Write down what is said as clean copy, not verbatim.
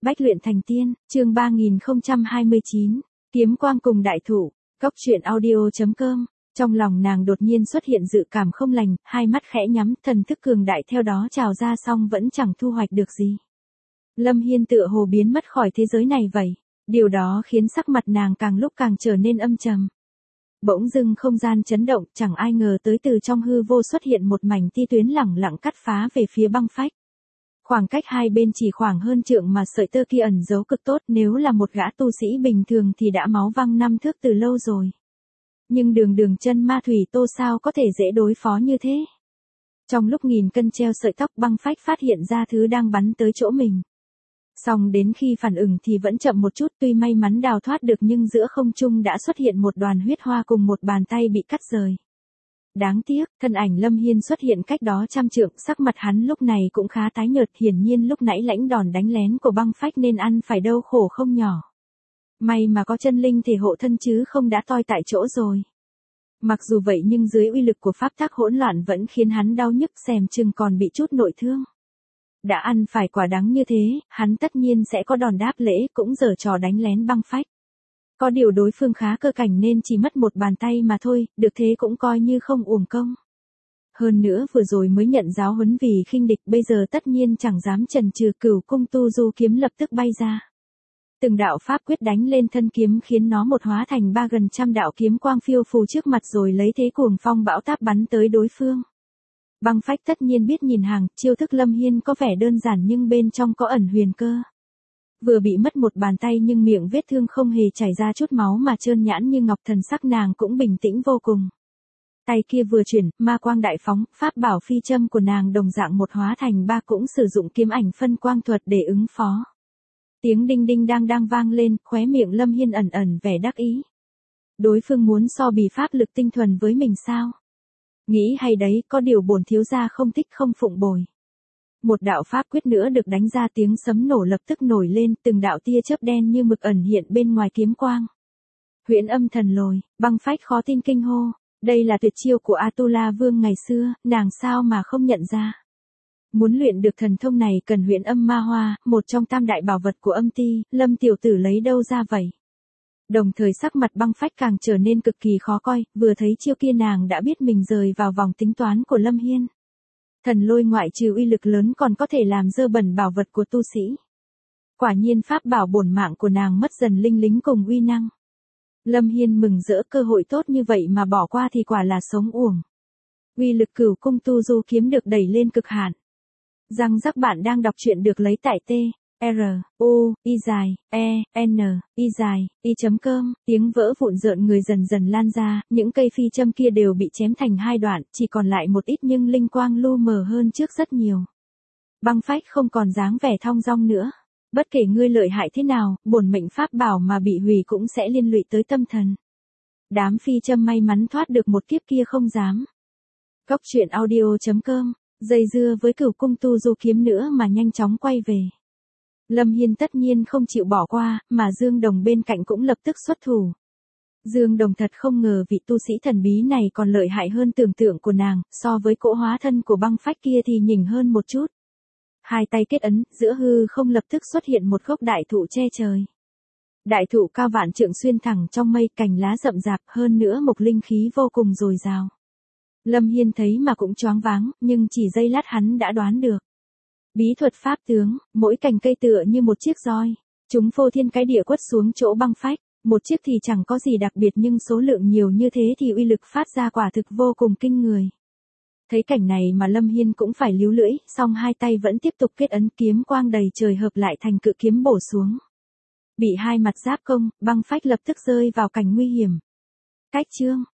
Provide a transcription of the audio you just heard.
Bách luyện thành tiên, chương 3029, kiếm quang cùng đại thụ, cốc truyện audio.com. Trong lòng nàng đột nhiên xuất hiện dự cảm không lành, hai mắt khẽ nhắm, thần thức cường đại theo đó trào ra xong vẫn chẳng thu hoạch được gì. Lâm Hiên tựa hồ biến mất khỏi thế giới này vậy. Điều đó khiến sắc mặt nàng càng lúc càng trở nên âm trầm. Bỗng dưng không gian chấn động, chẳng ai ngờ tới từ trong hư vô xuất hiện một mảnh tia tuyến lẳng lặng cắt phá về phía băng phách. Khoảng cách hai bên chỉ khoảng hơn trượng mà sợi tơ kia ẩn giấu cực tốt, nếu là một gã tu sĩ bình thường thì đã máu văng năm thước từ lâu rồi. Nhưng đường chân ma thủy tô sao có thể dễ đối phó như thế. Trong lúc nghìn cân treo sợi tóc, băng phách phát hiện ra thứ đang bắn tới chỗ mình. Song đến khi phản ứng thì vẫn chậm một chút, tuy may mắn đào thoát được nhưng giữa không trung đã xuất hiện một đoàn huyết hoa cùng một bàn tay bị cắt rời. Đáng tiếc, thân ảnh Lâm Hiên xuất hiện cách đó trăm trượng, sắc mặt hắn lúc này cũng khá tái nhợt, hiển nhiên lúc nãy lãnh đòn đánh lén của băng phách nên ăn phải đau khổ không nhỏ. May mà có chân linh thể hộ thân chứ không đã toi tại chỗ rồi. Mặc dù vậy nhưng dưới uy lực của pháp tắc hỗn loạn vẫn khiến hắn đau nhức, xèm chừng còn bị chút nội thương. Đã ăn phải quả đắng như thế, hắn tất nhiên sẽ có đòn đáp lễ, cũng giở trò đánh lén băng phách. Có điều đối phương khá cơ cảnh nên chỉ mất một bàn tay mà thôi, được thế cũng coi như không uổng công. Hơn nữa vừa rồi mới nhận giáo huấn vì khinh địch, bây giờ tất nhiên chẳng dám chần chừ, Cửu Cung Tu Du kiếm lập tức bay ra. Từng đạo pháp quyết đánh lên thân kiếm khiến nó một hóa thành gần trăm đạo kiếm quang phiêu phù trước mặt rồi lấy thế cuồng phong bão táp bắn tới đối phương. Băng phách tất nhiên biết nhìn hàng, chiêu thức Lâm Hiên có vẻ đơn giản nhưng bên trong có ẩn huyền cơ. Vừa bị mất một bàn tay nhưng miệng vết thương không hề chảy ra chút máu mà trơn nhãn như ngọc, thần sắc nàng cũng bình tĩnh vô cùng. Tay kia vừa chuyển, ma quang đại phóng, pháp bảo phi châm của nàng đồng dạng một hóa thành ba, cũng sử dụng kiếm ảnh phân quang thuật để ứng phó. Tiếng đinh đinh đang vang lên, khóe miệng Lâm Hiên ẩn vẻ đắc ý. Đối phương muốn so bì pháp lực tinh thuần với mình sao? Nghĩ hay đấy, có điều bổn thiếu gia không thích không phụng bồi. Một đạo pháp quyết nữa được đánh ra, tiếng sấm nổ lập tức nổi lên, từng đạo tia chớp đen như mực ẩn hiện bên ngoài kiếm quang. Huyễn âm thần lồi, băng phách khó tin kinh hô, đây là tuyệt chiêu của Atula Vương ngày xưa, nàng sao mà không nhận ra. Muốn luyện được thần thông này cần huyễn âm ma hoa, một trong tam đại bảo vật của âm ti, Lâm tiểu tử lấy đâu ra vậy? Đồng thời sắc mặt băng phách càng trở nên cực kỳ khó coi, vừa thấy chiêu kia nàng đã biết mình rời vào vòng tính toán của Lâm Hiên. Thần lôi ngoại trừ uy lực lớn còn có thể làm dơ bẩn bảo vật của tu sĩ. Quả nhiên pháp bảo bổn mạng của nàng mất dần linh lính cùng uy năng. Lâm Hiên mừng rỡ, cơ hội tốt như vậy mà bỏ qua thì quả là sống uổng. Uy lực Cửu Cung Tu Du kiếm được đẩy lên cực hạn. Răng rắc, bạn đang đọc truyện được lấy tại t-r-u-i-z-e-n-i-z-i.com. Tiếng vỡ vụn rợn người dần dần lan ra, những cây phi châm kia đều bị chém thành hai đoạn, chỉ còn lại một ít nhưng linh quang lu mờ hơn trước rất nhiều. Băng phách không còn dáng vẻ thong dong nữa. Bất kể ngươi lợi hại thế nào, bổn mệnh pháp bảo mà bị hủy cũng sẽ liên lụy tới tâm thần. Đám phi châm may mắn thoát được một kiếp kia không dám. Cốc truyện audio.com. Dây dưa với Cửu Cung Tu Du kiếm nữa mà nhanh chóng quay về. Lâm Hiên tất nhiên không chịu bỏ qua, mà Dương Đồng bên cạnh cũng lập tức xuất thủ. Dương Đồng thật không ngờ vị tu sĩ thần bí này còn lợi hại hơn tưởng tượng của nàng, so với cỗ hóa thân của băng phách kia thì nhỉnh hơn một chút. Hai tay kết ấn, giữa hư không lập tức xuất hiện một gốc đại thụ che trời. Đại thụ cao vạn trượng xuyên thẳng trong mây, cành lá rậm rạp, hơn nữa mộc linh khí vô cùng dồi dào. Lâm Hiên thấy mà cũng choáng váng, nhưng chỉ giây lát hắn đã đoán được. Bí thuật pháp tướng, mỗi cành cây tựa như một chiếc roi. Chúng phô thiên cái địa quất xuống chỗ băng phách. Một chiếc thì chẳng có gì đặc biệt nhưng số lượng nhiều như thế thì uy lực phát ra quả thực vô cùng kinh người. Thấy cảnh này mà Lâm Hiên cũng phải líu lưỡi, song hai tay vẫn tiếp tục kết ấn, kiếm quang đầy trời hợp lại thành cự kiếm bổ xuống. Bị hai mặt giáp công, băng phách lập tức rơi vào cảnh nguy hiểm. Cách chương,